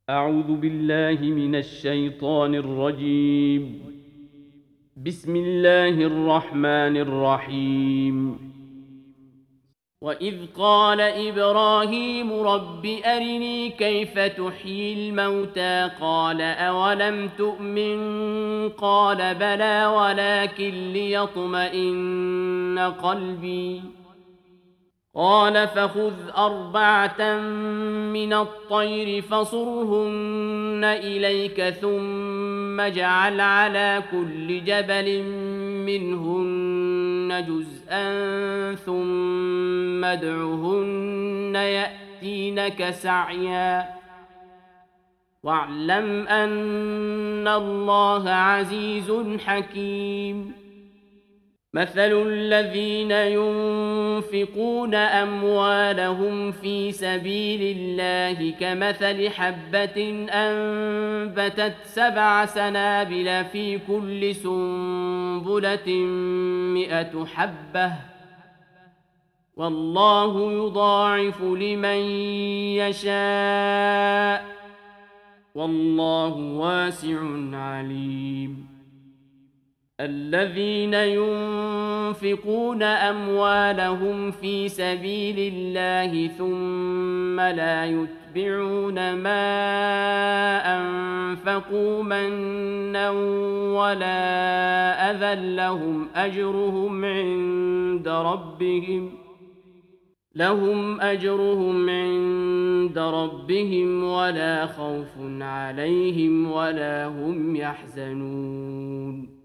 أعوذ بالله من الشيطان الرجيم. بسم الله الرحمن الرحيم. وإذ قال إبراهيم رب أرني كيف تحيي الموتى قال أولم تؤمن قال بلى ولكن ليطمئن قلبي قال فخذ أربعة من الطير فصرهن إليك ثم اجعل على كل جبل منهن جزءا ثم ادعهن يأتينك سعيا واعلم أن الله عزيز حكيم. مثل الذين ينفقون أموالهم في سبيل الله كمثل حبة أنبتت 7 سنابل في كل سنبلة 100 حبة والله يضاعف لمن يشاء والله واسع عليم. الذين ينفقون أموالهم في سبيل الله ثم لا يتبعون ما أنفقوا منا ولا أذى لهم أجرهم عند ربهم ولا خوف عليهم ولا هم يحزنون.